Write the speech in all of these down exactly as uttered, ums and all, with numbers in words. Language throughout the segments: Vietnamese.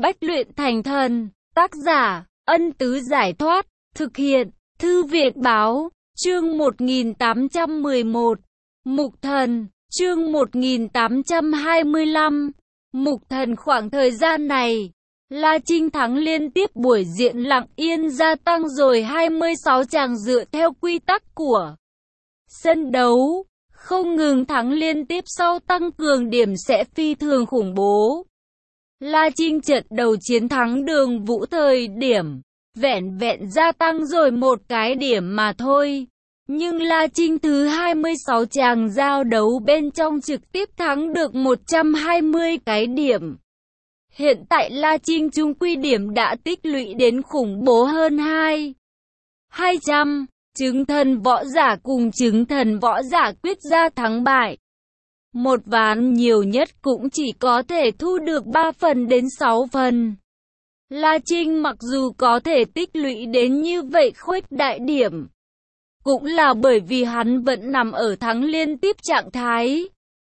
Bách luyện thành thần. Tác giả, Ân Tứ Giải Thoát. Thực hiện, Thư viện Báo. Chương một nghìn tám trăm mười một. Mục Thần. Chương một nghìn tám trăm hai mươi lăm. Mục Thần. Khoảng thời gian này, La Trinh thắng liên tiếp buổi diễn lặng yên gia tăng rồi hai mươi sáu chàng dựa theo quy tắc của sân đấu. Không ngừng thắng liên tiếp sau tăng cường điểm sẽ phi thường khủng bố. La Trinh trận đầu chiến thắng Đường Vũ thời điểm vẹn vẹn gia tăng rồi một cái điểm mà thôi. Nhưng La Trinh thứ hai mươi sáu chàng giao đấu bên trong trực tiếp thắng được một trăm hai mươi cái điểm. Hiện tại La Trinh chung quy điểm đã tích lũy đến khủng bố hơn hai hai trăm. Chứng thần võ giả cùng chứng thần võ giả quyết ra thắng bại. Một ván nhiều nhất cũng chỉ có thể thu được ba phần đến sáu phần. La Trinh mặc dù có thể tích lũy đến như vậy khuếch đại điểm, cũng là bởi vì hắn vẫn nằm ở thắng liên tiếp trạng thái.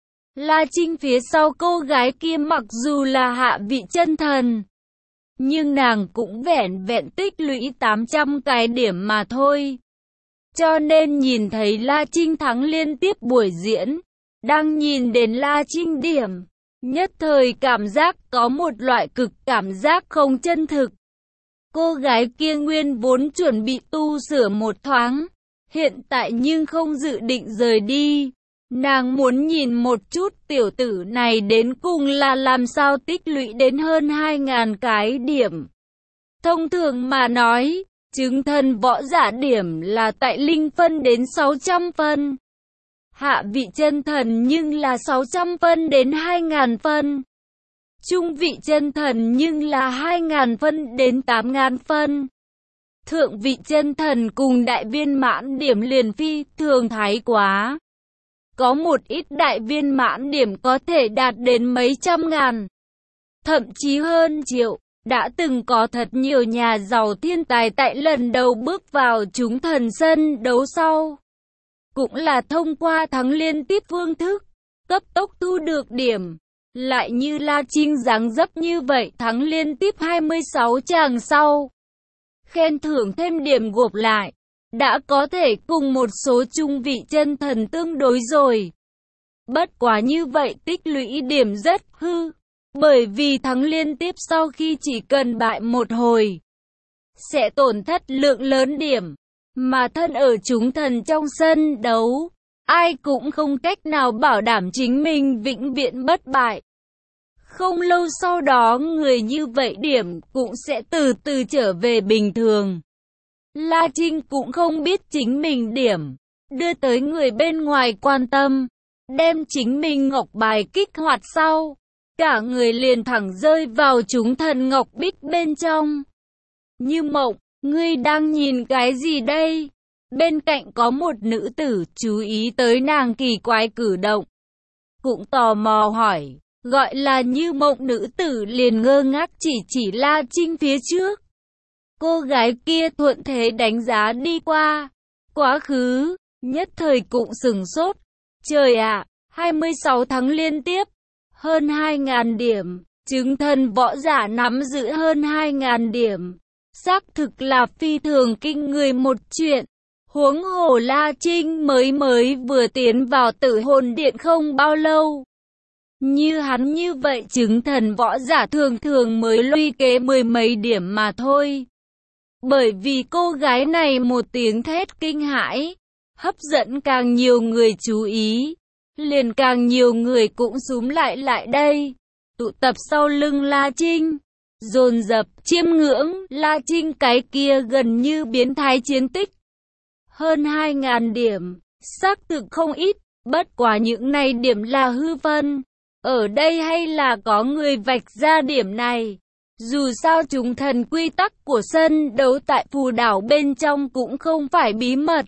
La Trinh phía sau cô gái kia mặc dù là hạ vị chân thần, nhưng nàng cũng vẻn vẹn tích lũy tám trăm cái điểm mà thôi. Cho nên nhìn thấy La Trinh thắng liên tiếp buổi diễn, đang nhìn đến La Trinh điểm, nhất thời cảm giác có một loại cực cảm giác không chân thực. Cô gái kia nguyên vốn chuẩn bị tu sửa một thoáng, hiện tại nhưng không dự định rời đi. Nàng muốn nhìn một chút tiểu tử này đến cùng là làm sao tích lũy đến hơn hai nghìn cái điểm. Thông thường mà nói, chứng thần võ giả điểm là tại linh phân đến sáu trăm phân. Hạ vị chân thần nhưng là sáu trăm phân đến hai nghìn phân. Trung vị chân thần nhưng là hai nghìn phân đến tám nghìn phân. Thượng vị chân thần cùng đại viên mãn điểm liền phi thường thái quá. Có một ít đại viên mãn điểm có thể đạt đến mấy trăm ngàn, thậm chí hơn triệu. Đã từng có thật nhiều nhà giàu thiên tài tại lần đầu bước vào chúng thần sân đấu sau, cũng là thông qua thắng liên tiếp phương thức, cấp tốc thu được điểm. Lại như La Trinh dáng dấp như vậy thắng liên tiếp hai mươi sáu chàng sau, khen thưởng thêm điểm gộp lại, đã có thể cùng một số trung vị chân thần tương đối rồi. Bất quá như vậy tích lũy điểm rất hư. Bởi vì thắng liên tiếp sau khi chỉ cần bại một hồi, sẽ tổn thất lượng lớn điểm, mà thân ở chúng thần trong sân đấu, ai cũng không cách nào bảo đảm chính mình vĩnh viễn bất bại. Không lâu sau đó người như vậy điểm cũng sẽ từ từ trở về bình thường. La Trinh cũng không biết chính mình điểm, đưa tới người bên ngoài quan tâm, đem chính mình ngọc bài kích hoạt sau. Cả người liền thẳng rơi vào chúng thần ngọc bích bên trong. Như mộng, ngươi đang nhìn cái gì đây? Bên cạnh có một nữ tử chú ý tới nàng kỳ quái cử động, cũng tò mò hỏi, gọi là Như Mộng nữ tử liền ngơ ngác chỉ chỉ La Trinh phía trước. Cô gái kia thuận thế đánh giá đi qua, quá khứ, nhất thời cũng sừng sốt. Trời ạ, hai mươi sáu tháng liên tiếp, hơn hai nghìn điểm, chứng thần võ giả nắm giữ hơn hai nghìn điểm. Xác thực là phi thường kinh người một chuyện. Huống hồ La Trinh mới mới vừa tiến vào Tử Hồn Điện không bao lâu. Như hắn như vậy chứng thần võ giả thường thường mới luy kế mười mấy điểm mà thôi. Bởi vì cô gái này một tiếng thét kinh hãi, hấp dẫn càng nhiều người chú ý. Liền càng nhiều người cũng xúm lại lại đây, tụ tập sau lưng La Trinh, dồn dập chiêm ngưỡng La Trinh cái kia gần như biến thái chiến tích. Hơn hai nghìn điểm, xác thực không ít, bất quá những này điểm là hư phân. Ở đây hay là có người vạch ra điểm này. Dù sao chúng thần quy tắc của sân đấu tại phù đảo bên trong cũng không phải bí mật.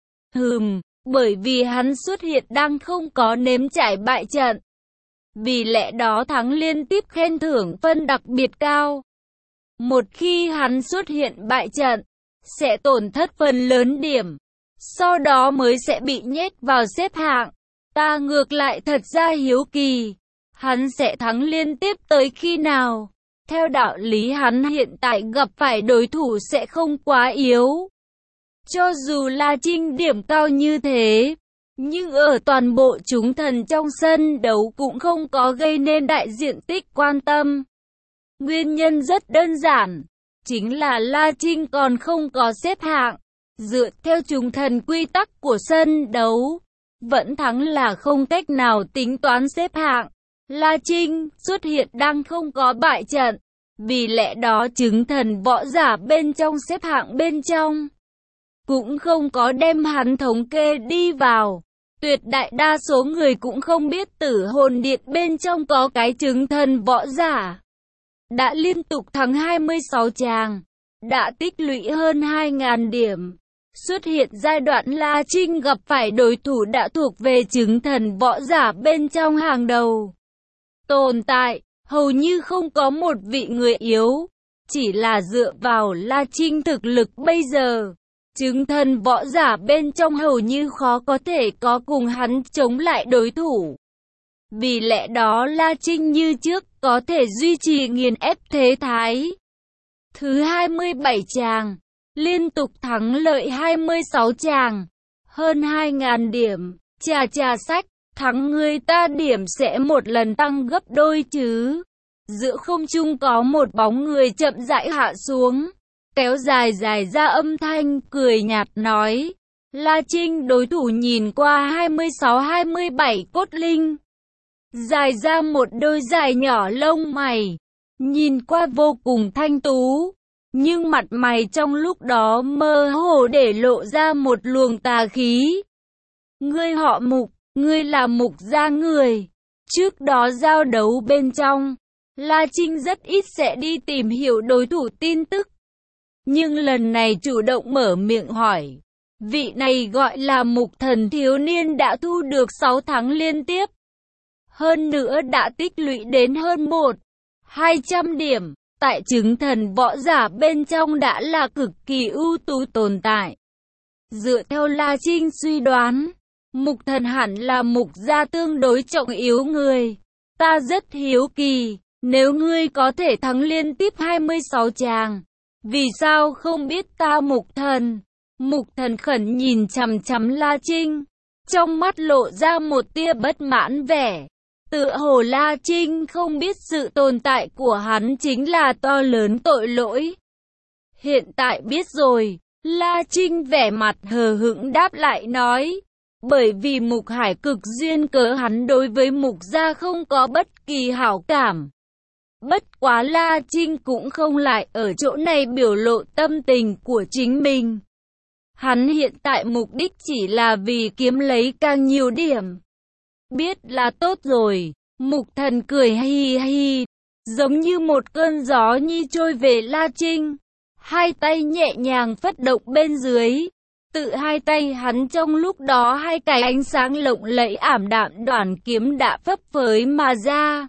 Hừm. Bởi vì hắn xuất hiện đang không có nếm trải bại trận, vì lẽ đó thắng liên tiếp khen thưởng phân đặc biệt cao. Một khi hắn xuất hiện bại trận, sẽ tổn thất phần lớn điểm, sau đó mới sẽ bị nhét vào xếp hạng. Ta ngược lại thật ra hiếu kỳ, hắn sẽ thắng liên tiếp tới khi nào? Theo đạo lý hắn hiện tại gặp phải đối thủ sẽ không quá yếu. Cho dù La Trinh điểm cao như thế, nhưng ở toàn bộ chúng thần trong sân đấu cũng không có gây nên đại diện tích quan tâm. Nguyên nhân rất đơn giản, chính là La Trinh còn không có xếp hạng. Dựa theo chúng thần quy tắc của sân đấu, vẫn thắng là không cách nào tính toán xếp hạng. La Trinh xuất hiện đang không có bại trận, vì lẽ đó chứng thần võ giả bên trong xếp hạng bên trong cũng không có đem hắn thống kê đi vào. Tuyệt đại đa số người cũng không biết Tử Hồn Điện bên trong có cái chứng thần võ giả. Đã liên tục thắng hai mươi sáu tràng, đã tích lũy hơn hai nghìn điểm. Xuất hiện giai đoạn La Trinh gặp phải đối thủ đã thuộc về chứng thần võ giả bên trong hàng đầu. Tồn tại, hầu như không có một vị người yếu, chỉ là dựa vào La Trinh thực lực bây giờ. Chứng thần võ giả bên trong hầu như khó có thể có cùng hắn chống lại đối thủ. Vì lẽ đó La Trinh như trước có thể duy trì nghiền ép thế thái. Thứ hai mươi bảy tràng, liên tục thắng lợi hai mươi sáu tràng, hơn hai nghìn điểm, chà chà sách, thắng người ta điểm sẽ một lần tăng gấp đôi chứ. Giữa không trung có một bóng người chậm rãi hạ xuống, kéo dài dài ra âm thanh, cười nhạt nói. La Trinh đối thủ nhìn qua hai mươi sáu hai mươi bảy cốt linh, dài ra một đôi dài nhỏ lông mày, nhìn qua vô cùng thanh tú, nhưng mặt mày trong lúc đó mơ hồ để lộ ra một luồng tà khí. Ngươi họ Mục, ngươi là Mục gia người. Trước đó giao đấu bên trong, La Trinh rất ít sẽ đi tìm hiểu đối thủ tin tức. Nhưng lần này chủ động mở miệng hỏi. Vị này gọi là Mục Thần thiếu niên đã thu được sáu tháng liên tiếp. Hơn nữa đã tích lũy đến hơn một nghìn hai trăm điểm. Tại chứng thần võ giả bên trong đã là cực kỳ ưu tú tồn tại. Dựa theo La Trinh suy đoán, Mục Thần hẳn là Mục gia tương đối trọng yếu người. Ta rất hiếu kỳ, nếu ngươi có thể thắng liên tiếp hai mươi sáu tràng, vì sao không biết ta Mục Thần? Mục Thần khẩn nhìn chằm chằm La Trinh, trong mắt lộ ra một tia bất mãn vẻ. Tựa hồ La Trinh không biết sự tồn tại của hắn chính là to lớn tội lỗi. Hiện tại biết rồi, La Trinh vẻ mặt hờ hững đáp lại nói. Bởi vì Mục Hải cực duyên cớ hắn đối với Mục gia không có bất kỳ hảo cảm. Bất quá La Trinh cũng không lại ở chỗ này biểu lộ tâm tình của chính mình. Hắn hiện tại mục đích chỉ là vì kiếm lấy càng nhiều điểm. Biết là tốt rồi, Mục Thần cười hi hi, giống như một cơn gió nhi trôi về La Trinh. Hai tay nhẹ nhàng phất động bên dưới. Tự hai tay hắn trong lúc đó hai cái ánh sáng lộng lẫy ảm đạm đoạn kiếm đã phấp phới mà ra.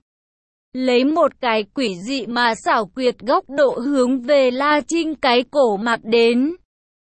Lấy một cái quỷ dị mà xảo quyệt góc độ hướng về La Trinh cái cổ mặt đến.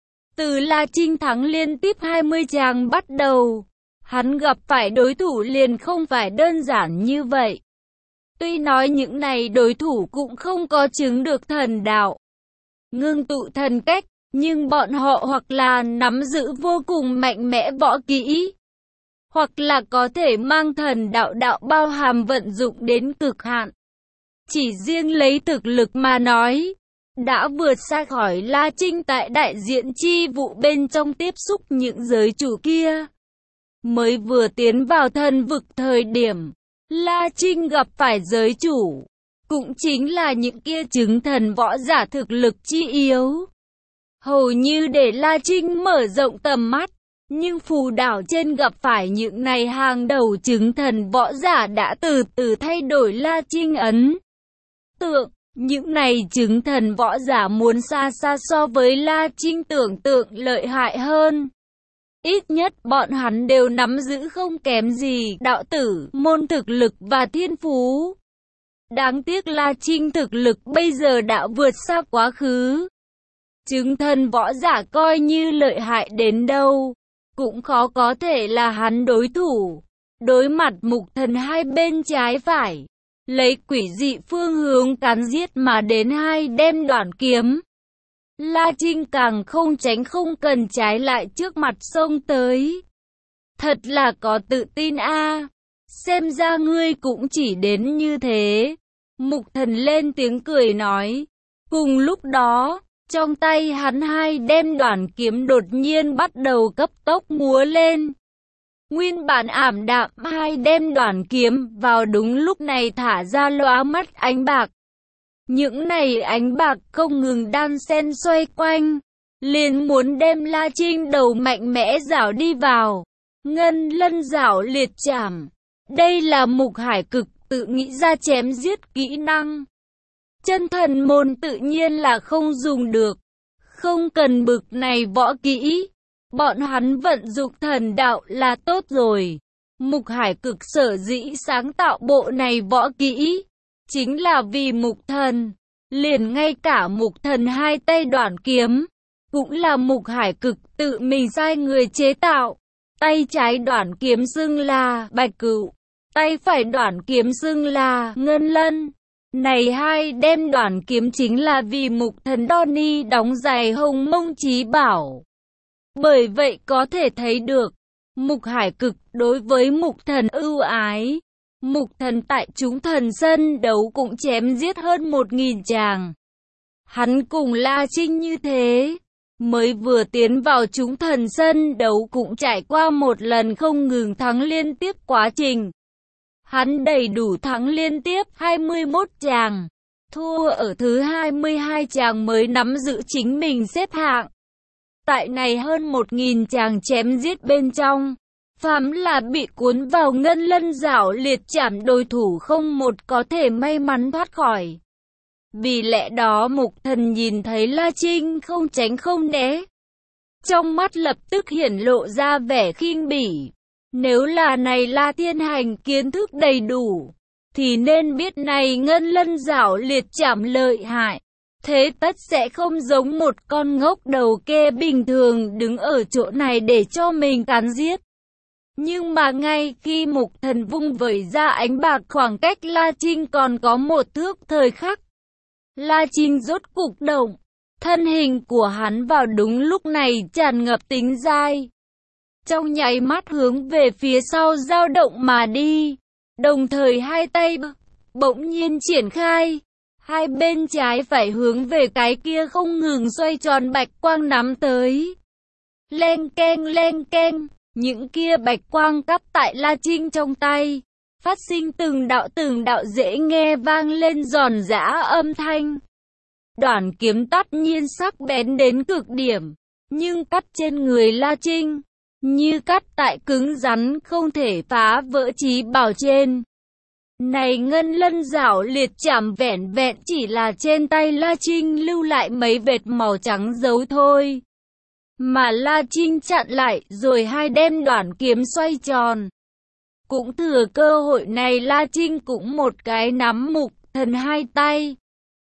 Từ La Trinh thắng liên tiếp hai mươi tràng bắt đầu, hắn gặp phải đối thủ liền không phải đơn giản như vậy. Tuy nói những này đối thủ cũng không có chứng được thần đạo, ngưng tụ thần cách, nhưng bọn họ hoặc là nắm giữ vô cùng mạnh mẽ võ kỹ, hoặc là có thể mang thần đạo đạo bao hàm vận dụng đến cực hạn. Chỉ riêng lấy thực lực mà nói, đã vượt xa khỏi La Trinh tại đại diện chi vụ bên trong tiếp xúc những giới chủ kia. Mới vừa tiến vào thần vực thời điểm, La Trinh gặp phải giới chủ, cũng chính là những kia chứng thần võ giả thực lực chi yếu. Hầu như để La Trinh mở rộng tầm mắt, nhưng phù đảo trên gặp phải những này hàng đầu chứng thần võ giả đã từ từ thay đổi La Trinh ấn tượng. Những này chứng thần võ giả muốn xa xa so với La Trinh tưởng tượng lợi hại hơn. Ít nhất bọn hắn đều nắm giữ không kém gì đạo tử, môn thực lực và thiên phú. Đáng tiếc La Trinh thực lực bây giờ đã vượt xa quá khứ. Chứng thần võ giả coi như lợi hại đến đâu, cũng khó có thể là hắn đối thủ. Đối mặt Mục Thần hai bên trái phải, lấy quỷ dị phương hướng cán giết mà đến hai đem đoạn kiếm. La Trinh càng không tránh không cần trái lại trước mặt xông tới. Thật là có tự tin a, xem ra ngươi cũng chỉ đến như thế. Mục Thần lên tiếng cười nói. Cùng lúc đó, trong tay hắn hai đem đoạn kiếm đột nhiên bắt đầu cấp tốc múa lên. Nguyên bản ảm đạm hai đem đoạn kiếm vào đúng lúc này thả ra lóa mắt ánh bạc. Những này ánh bạc không ngừng đan xen xoay quanh, liền muốn đem La Trinh đầu mạnh mẽ rảo đi vào. Ngân lân rảo liệt chảm. Đây là Mục Hải Cực tự nghĩ ra chém giết kỹ năng. Chân thần môn tự nhiên là không dùng được. Không cần bực này võ kỹ. Bọn hắn vận dụng thần đạo là tốt rồi. Mục Hải Cực sở dĩ sáng tạo bộ này võ kỹ, chính là vì Mục Thần. Liền ngay cả Mục Thần hai tay đoạn kiếm, cũng là Mục Hải Cực tự mình sai người chế tạo. Tay trái đoạn kiếm xưng là Bạch Cửu, tay phải đoạn kiếm xưng là Ngân Lân. Này hai đem đoạn kiếm chính là vì Mục Thần Donnie đóng giày hồng mông chí bảo. Bởi vậy có thể thấy được, Mục Hải Cực đối với Mục Thần ưu ái. Mục Thần tại chúng thần sân đấu cũng chém giết hơn một nghìn tràng. Hắn cùng La Trinh như thế, mới vừa tiến vào chúng thần sân đấu cũng trải qua một lần không ngừng thắng liên tiếp quá trình. Hắn đầy đủ thắng liên tiếp hai mươi mốt tràng, thua ở thứ hai mươi hai tràng mới nắm giữ chính mình xếp hạng. Tại này hơn một nghìn tràng chém giết bên trong, phàm là bị cuốn vào ngân lân rảo liệt chảm đối thủ không một có thể may mắn thoát khỏi. Vì lẽ đó Mục Thần nhìn thấy La Trinh không tránh không né, trong mắt lập tức hiển lộ ra vẻ khinh bỉ. Nếu là này La Thiên Hành kiến thức đầy đủ, thì nên biết này ngân lân rảo liệt chảm lợi hại. Thế tất sẽ không giống một con ngốc đầu kê bình thường đứng ở chỗ này để cho mình cán giết. Nhưng mà ngay khi Mục Thần vung vẩy ra ánh bạc khoảng cách La Trinh còn có một thước thời khắc, La Trinh rốt cục động, thân hình của hắn vào đúng lúc này tràn ngập tính dai. Trong nháy mắt hướng về phía sau dao động mà đi, đồng thời hai tay bỗng nhiên triển khai. Hai bên trái phải hướng về cái kia không ngừng xoay tròn bạch quang nắm tới. Leng keng leng keng, những kia bạch quang cắp tại La Trinh trong tay, phát sinh từng đạo từng đạo dễ nghe vang lên giòn giã âm thanh. Đoạn kiếm tất nhiên sắc bén đến cực điểm, nhưng cắt trên người La Trinh, như cắt tại cứng rắn không thể phá vỡ chí bảo trên. Này ngân lân rảo liệt chảm vẻn vẹn chỉ là trên tay La Trinh lưu lại mấy vệt màu trắng dấu thôi. Mà La Trinh chặn lại rồi hai đem đoạn kiếm xoay tròn. Cũng thừa cơ hội này La Trinh cũng một cái nắm Mục Thần hai tay.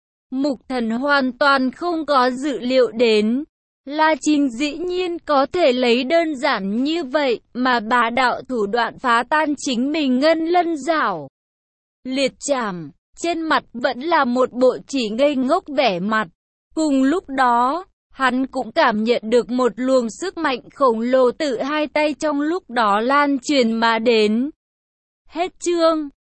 Mục Thần hoàn toàn không có dự liệu đến. La Trinh dĩ nhiên có thể lấy đơn giản như vậy mà bá đạo thủ đoạn phá tan chính mình ngân lân rảo liệt chảm, trên mặt vẫn là một bộ chỉ ngây ngốc vẻ mặt. Cùng lúc đó, hắn cũng cảm nhận được một luồng sức mạnh khổng lồ từ hai tay trong lúc đó lan truyền mà đến. Hết chương.